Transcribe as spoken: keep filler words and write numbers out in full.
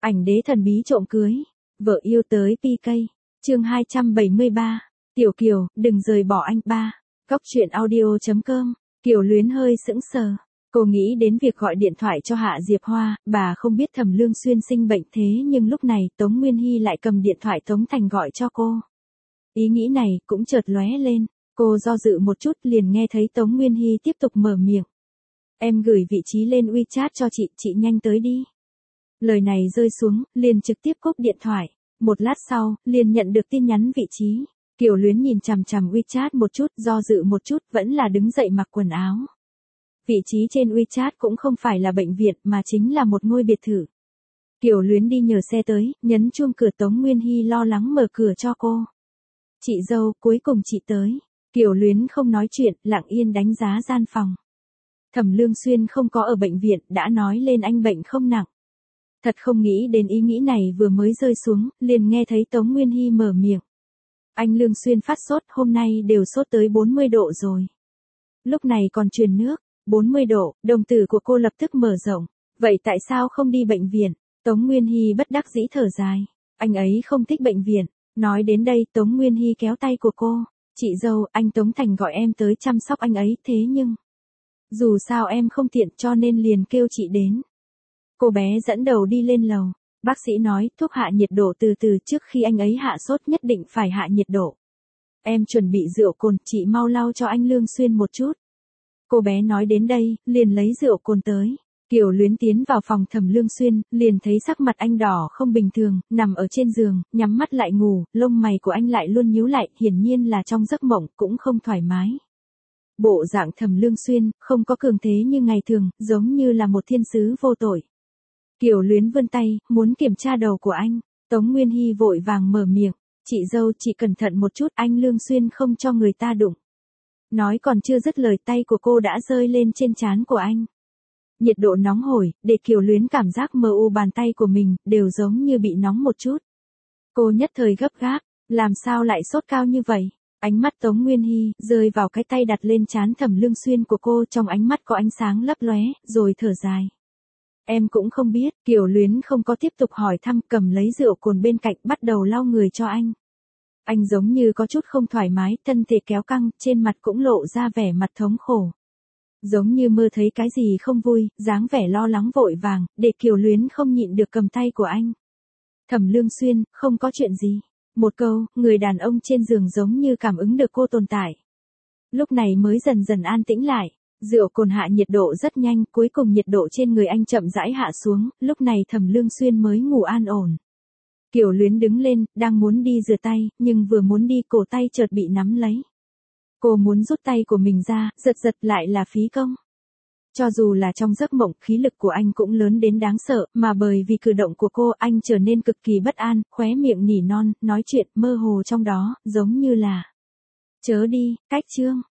Ảnh đế thần bí trộm cưới, vợ yêu tới pê ca. Chương hai trăm bảy mươi ba. Tiểu Kiều, đừng rời bỏ anh ba. Góc truyện audio chấm com. Kiều Luyến hơi sững sờ. Cô nghĩ đến việc gọi điện thoại cho Hạ Diệp Hoa, bà không biết Thẩm Lương Xuyên sinh bệnh thế nhưng lúc này Tống Nguyên Hy lại cầm điện thoại Tống Thành gọi cho cô. Ý nghĩ này cũng chợt lóe lên, cô do dự một chút liền nghe thấy Tống Nguyên Hy tiếp tục mở miệng. Em gửi vị trí lên WeChat cho chị, chị nhanh tới đi. Lời này rơi xuống, liền trực tiếp cúp điện thoại. Một lát sau, liền nhận được tin nhắn vị trí. Kiều Luyến nhìn chằm chằm WeChat một chút, do dự một chút, vẫn là đứng dậy mặc quần áo. Vị trí trên WeChat cũng không phải là bệnh viện mà chính là một ngôi biệt thự. Kiều Luyến đi nhờ xe tới, nhấn chuông cửa. Tống Nguyên Hy lo lắng mở cửa cho cô. Chị dâu, cuối cùng chị tới. Kiều Luyến không nói chuyện, lặng yên đánh giá gian phòng. Thẩm Lương Xuyên không có ở bệnh viện, đã nói lên anh bệnh không nặng. Thật không nghĩ đến ý nghĩ này vừa mới rơi xuống, liền nghe thấy Tống Nguyên Hy mở miệng. Anh Lương Xuyên phát sốt, hôm nay đều sốt tới bốn mươi độ rồi. Lúc này còn truyền nước, bốn mươi độ, đồng tử của cô lập tức mở rộng. Vậy tại sao không đi bệnh viện? Tống Nguyên Hy bất đắc dĩ thở dài. Anh ấy không thích bệnh viện. Nói đến đây Tống Nguyên Hy kéo tay của cô. Chị dâu, anh Tống Thành gọi em tới chăm sóc anh ấy, thế nhưng dù sao em không tiện cho nên liền kêu chị đến. Cô bé dẫn đầu đi lên lầu. Bác sĩ nói thuốc hạ nhiệt độ từ từ, trước khi anh ấy hạ sốt nhất định phải hạ nhiệt độ. Em chuẩn bị rượu cồn, chị mau lau cho anh Lương Xuyên một chút. Cô bé nói đến đây, liền lấy rượu cồn tới. Kiều Luyến tiến vào phòng Thẩm Lương Xuyên, liền thấy sắc mặt anh đỏ không bình thường, nằm ở trên giường, nhắm mắt lại ngủ, lông mày của anh lại luôn nhíu lại, hiển nhiên là trong giấc mộng, cũng không thoải mái. Bộ dạng Thẩm Lương Xuyên, không có cường thế như ngày thường, giống như là một thiên sứ vô tội. Kiều Luyến vươn tay, muốn kiểm tra đầu của anh. Tống Nguyên Hy vội vàng mở miệng. Chị dâu, chị cẩn thận một chút, anh Lương Xuyên không cho người ta đụng. Nói còn chưa dứt lời, tay của cô đã rơi lên trên trán của anh. Nhiệt độ nóng hổi, để Kiều Luyến cảm giác mờ u bàn tay của mình, đều giống như bị nóng một chút. Cô nhất thời gấp gáp, làm sao lại sốt cao như vậy? Ánh mắt Tống Nguyên Hy rơi vào cái tay đặt lên trán Thẩm Lương Xuyên của cô, trong ánh mắt có ánh sáng lấp lóe, rồi thở dài. Em cũng không biết. Kiều Luyến không có tiếp tục hỏi thăm, cầm lấy rượu cồn bên cạnh bắt đầu lau người cho anh. Anh giống như có chút không thoải mái, thân thể kéo căng, trên mặt cũng lộ ra vẻ mặt thống khổ. Giống như mơ thấy cái gì không vui, dáng vẻ lo lắng vội vàng, để Kiều Luyến không nhịn được cầm tay của anh. Thẩm Lương Xuyên, không có chuyện gì. Một câu, người đàn ông trên giường giống như cảm ứng được cô tồn tại. Lúc này mới dần dần an tĩnh lại. Rượu cồn hạ nhiệt độ rất nhanh, cuối cùng nhiệt độ trên người anh chậm rãi hạ xuống, lúc này Thẩm Lương Xuyên mới ngủ an ổn. Kiều Luyến đứng lên, đang muốn đi rửa tay, nhưng vừa muốn đi cổ tay chợt bị nắm lấy. Cô muốn rút tay của mình ra, giật giật lại là phí công. Cho dù là trong giấc mộng, khí lực của anh cũng lớn đến đáng sợ, mà bởi vì cử động của cô, anh trở nên cực kỳ bất an, khóe miệng nỉ non, nói chuyện mơ hồ trong đó, giống như là chớ đi, cách chương.